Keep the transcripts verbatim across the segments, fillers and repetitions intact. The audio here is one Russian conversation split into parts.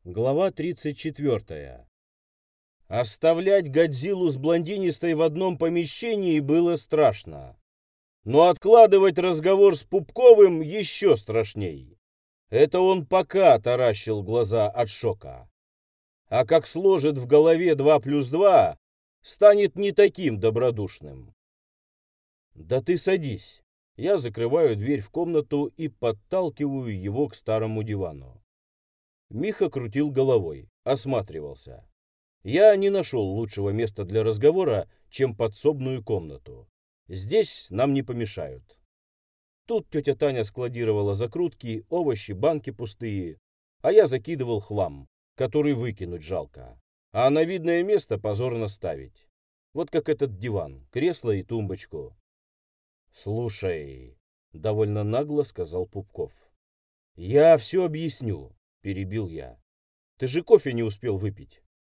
Глава тридцать четвёртая. Оставлять Годзиллу с блондинистой в одном помещении было страшно. Но откладывать разговор с Пупковым еще страшней. Это он пока таращил глаза от шока. А как сложит в голове два плюс два, станет не таким добродушным. «Да ты садись». Я закрываю дверь в комнату и подталкиваю его к старому дивану. Миха крутил головой, осматривался. Я не нашел лучшего места для разговора, чем подсобную комнату. Здесь нам не помешают. Тут тетя Таня складировала закрутки, овощи, банки пустые, а я закидывал хлам, который выкинуть жалко, а на видное место позорно ставить. Вот как этот диван, кресло и тумбочку. «Слушай», — довольно нагло сказал Пупков. «Я все объясню», — перебил я. «Ты же кофе не успел выпить».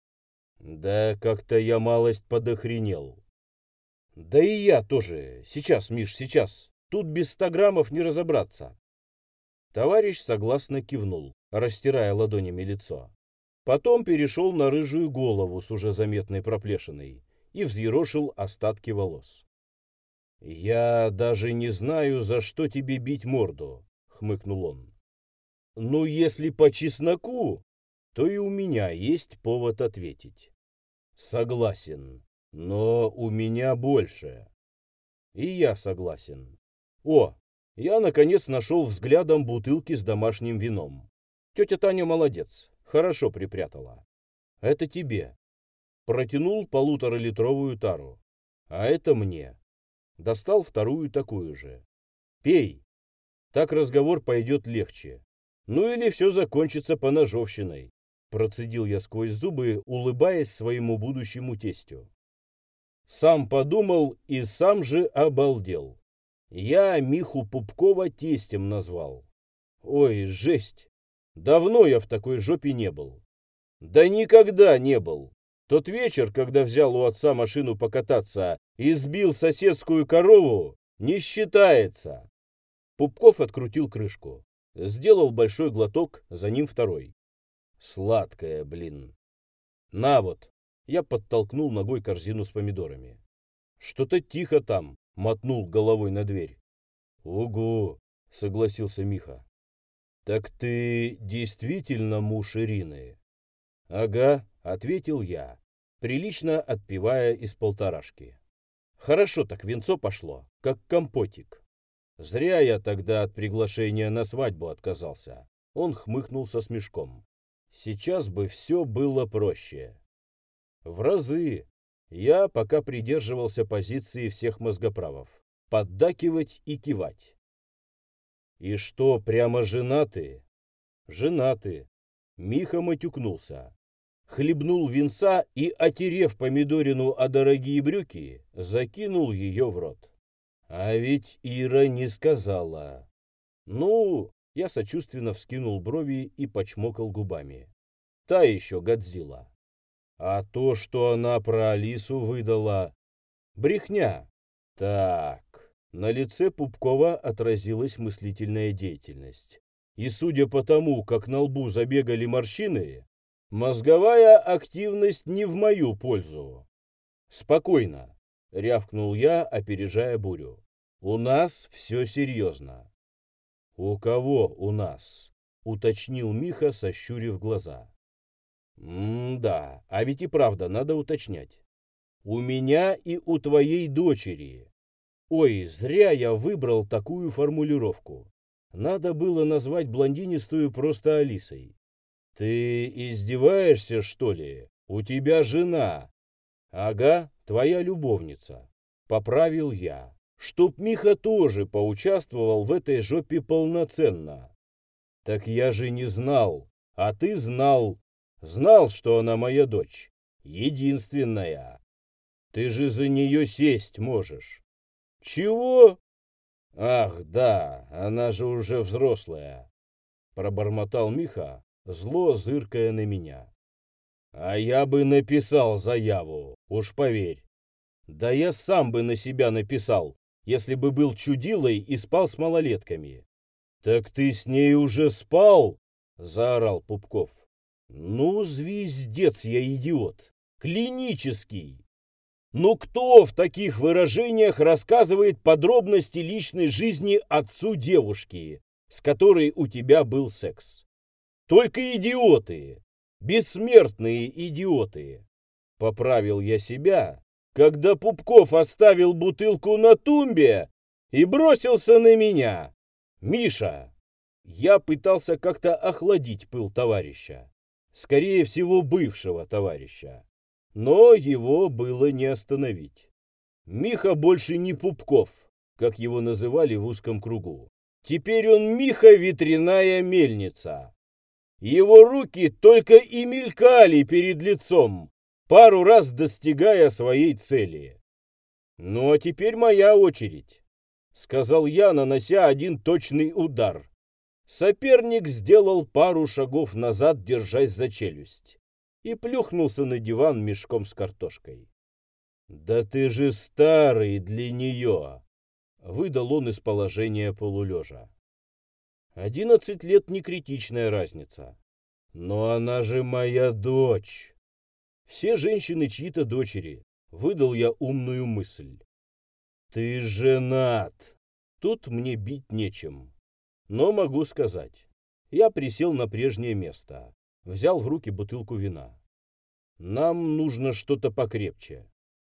«Да как-то я малость подохренел». «Да и я тоже. Сейчас, Миш, сейчас. Тут без ста граммов не разобраться». Товарищ согласно кивнул, растирая ладонями лицо. Потом перешел на рыжую голову с уже заметной проплешиной и взъерошил остатки волос. «Я даже не знаю, за что тебе бить морду», — хмыкнул он. «Ну, если по чесноку, то и у меня есть повод ответить». «Согласен, но у меня больше». «И я согласен». «О, я, наконец, нашел взглядом бутылки с домашним вином. Тетя Таня молодец, хорошо припрятала. Это тебе». Протянул полуторалитровую тару. «А это мне». Достал вторую такую же. «Пей. Так разговор пойдет легче. Ну или все закончится поножовщиной». Процедил я сквозь зубы, улыбаясь своему будущему тестю. Сам подумал и сам же обалдел. Я Миху Пупкова тестем назвал. Ой, жесть. Давно я в такой жопе не был. Да никогда не был. Тот вечер, когда взял у отца машину покататься и сбил соседскую корову, не считается. Пупков открутил крышку. Сделал большой глоток, за ним второй. Сладкая, блин. На вот. Я подтолкнул ногой корзину с помидорами. Что-то тихо там, мотнул головой на дверь. Угу, согласился Миха. Так ты действительно муж Ирины? Ага, ответил я, прилично отпивая из полторашки. Хорошо так винцо пошло, как компотик. Зря я тогда от приглашения на свадьбу отказался. Он хмыкнул со смешком. Сейчас бы все было проще. В разы. Я пока придерживался позиции всех мозгоправов. Поддакивать и кивать. И что, прямо женаты? Женаты. Миха матюкнулся. Хлебнул винца и, отерев помидорину о дорогие брюки, закинул ее в рот. А ведь Ира не сказала. Ну, я сочувственно вскинул брови и почмокал губами. Та еще Годзилла. А то, что она про Алису выдала, брехня. Так, на лице Пупкова отразилась мыслительная деятельность. И судя по тому, как на лбу забегали морщины, мозговая активность не в мою пользу. Спокойно, рявкнул я, опережая бурю. У нас все серьезно. У кого у нас? Уточнил Миха, сощурив глаза. М-да, а ведь и правда надо уточнять. У меня и у твоей дочери. Ой, зря я выбрал такую формулировку. Надо было назвать блондинистую просто Алисой. Ты издеваешься, что ли? У тебя жена. Ага, твоя любовница. Поправил я. Чтоб Миха тоже поучаствовал в этой жопе полноценно. Так я же не знал, а ты знал. Знал, что она моя дочь. Единственная. Ты же за нее сесть можешь. Чего? Ах, да, она же уже взрослая. Пробормотал Миха, зло зыркая на меня. А я бы написал заяву, уж поверь. Да я сам бы на себя написал, если бы был чудилой и спал с малолетками. Так ты с ней уже спал? Заорал Пупков. Ну, звездец я идиот. Клинический. Ну, кто в таких выражениях рассказывает подробности личной жизни отцу девушки, с которой у тебя был секс? Только идиоты. Бессмертные идиоты. Поправил я себя, когда Пупков оставил бутылку на тумбе и бросился на меня. Миша! Я пытался как-то охладить пыл товарища. Скорее всего, бывшего товарища. Но его было не остановить. Миха больше не Пупков, как его называли в узком кругу. Теперь он Миха ветряная мельница. Его руки только и мелькали перед лицом, пару раз достигая своей цели. «Ну а теперь моя очередь», — сказал я, нанося один точный удар. Соперник сделал пару шагов назад, держась за челюсть, и плюхнулся на диван мешком с картошкой. «Да ты же старый для нее!» — выдал он из положения полулежа. «Одиннадцать лет — не критичная разница. Но она же моя дочь!» «Все женщины чьи-то дочери», — выдал я умную мысль. «Ты женат!» Тут мне бить нечем. Но могу сказать. Я присел на прежнее место, взял в руки бутылку вина. Нам нужно что-то покрепче.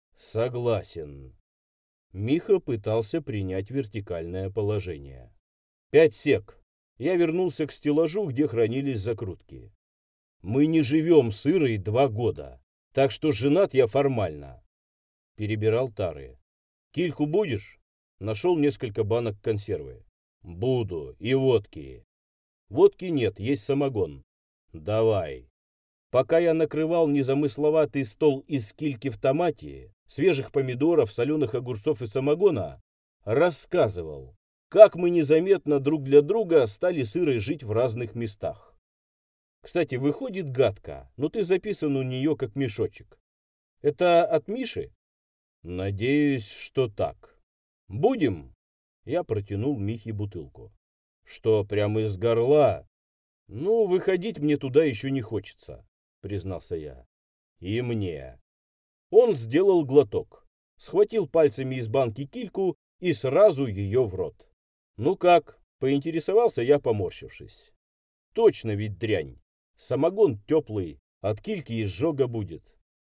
Согласен. Миха пытался принять вертикальное положение. Пять сек. Я вернулся к стеллажу, где хранились закрутки. Мы не живем с Ирой два года, так что женат я формально. Перебирал тары. Кильку будешь? Нашел несколько банок консервы. Буду. И водки. Водки нет, есть самогон. Давай. Пока я накрывал незамысловатый стол из кильки в томате, свежих помидоров, соленых огурцов и самогона, рассказывал, как мы незаметно друг для друга стали с Ирой жить в разных местах. Кстати, выходит гадко, но ты записан у нее как мешочек. Это от Миши? Надеюсь, что так. Будем? Я протянул Михе бутылку. Что, прямо из горла? Ну, выходить мне туда еще не хочется, признался я. И мне. Он сделал глоток, схватил пальцами из банки кильку и сразу ее в рот. Ну как, поинтересовался я, поморщившись. Точно ведь дрянь. Самогон теплый, от кильки изжога будет.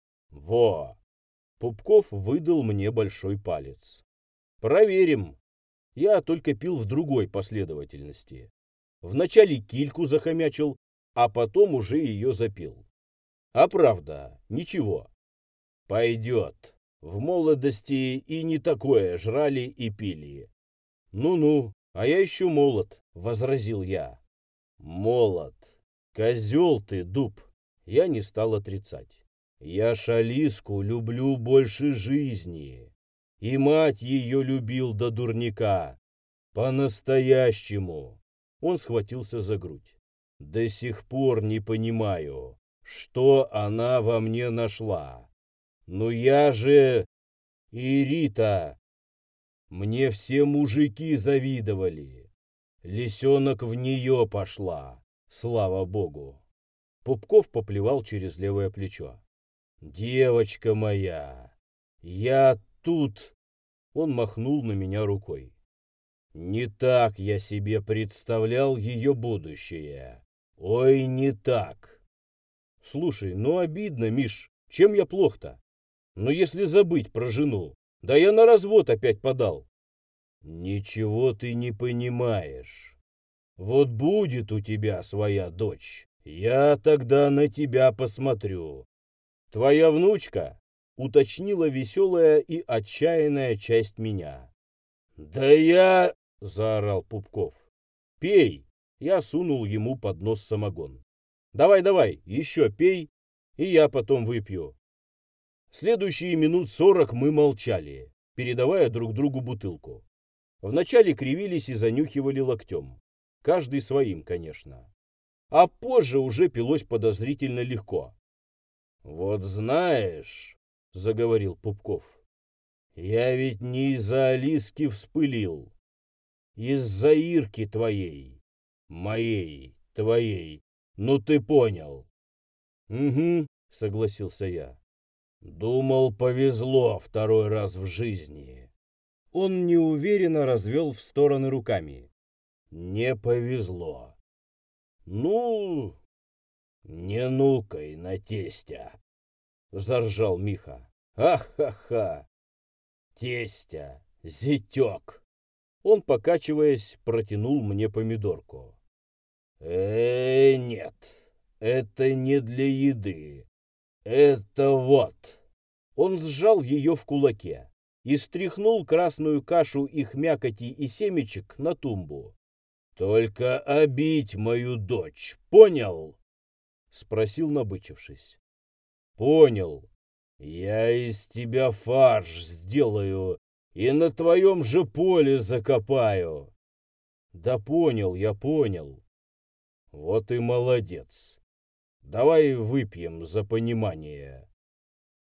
Во! Пупков выдал мне большой палец. Проверим. Я только пил в другой последовательности. Вначале кильку захомячил, а потом уже ее запил. А правда, ничего. Пойдет. В молодости и не такое жрали и пили. Ну-ну, а я еще молод, возразил я. Молод. Козел ты, дуб. Я не стал отрицать. Я Шалиску люблю больше жизни. И мать ее любил до дурника. По-настоящему. Он схватился за грудь. До сих пор не понимаю, что она во мне нашла. Ну я же... И Рита. Мне все мужики завидовали. Лисенок в нее пошла. Слава богу. Пупков поплевал через левое плечо. Девочка моя, я тут... Он махнул на меня рукой. Не так я себе представлял ее будущее. Ой, не так. Слушай, ну обидно, Миш, чем я плох-то? Ну если забыть про жену, да я на развод опять подал. Ничего ты не понимаешь. Вот будет у тебя своя дочь, я тогда на тебя посмотрю. Твоя внучка? Уточнила веселая и отчаянная часть меня. Да я... Заорал Пупков. Пей. Я сунул ему под нос самогон. Давай-давай, еще пей, и я потом выпью. Следующие минут сорок мы молчали, передавая друг другу бутылку. Вначале кривились и занюхивали локтем. Каждый своим, конечно. А позже уже пилось подозрительно легко. Вот знаешь, заговорил Пупков, я ведь не из-за Алиски вспылил. Из-за Ирки твоей, моей, твоей, ну ты понял. Угу, согласился я. Думал, повезло второй раз в жизни. Он неуверенно развел в стороны руками. Не повезло. Ну, не нукай на тестя, заржал Миха. Ах-ха-ха. Тестя, зятек. Он, покачиваясь, протянул мне помидорку. Э, нет, это не для еды. Это вот. Он сжал ее в кулаке и стряхнул красную кашу их мякоти и семечек на тумбу. «Только обить мою дочь, понял?» — спросил, набычившись. «Понял. Я из тебя фарш сделаю и на твоем же поле закопаю». «Да понял, я понял». «Вот и молодец. Давай выпьем за понимание».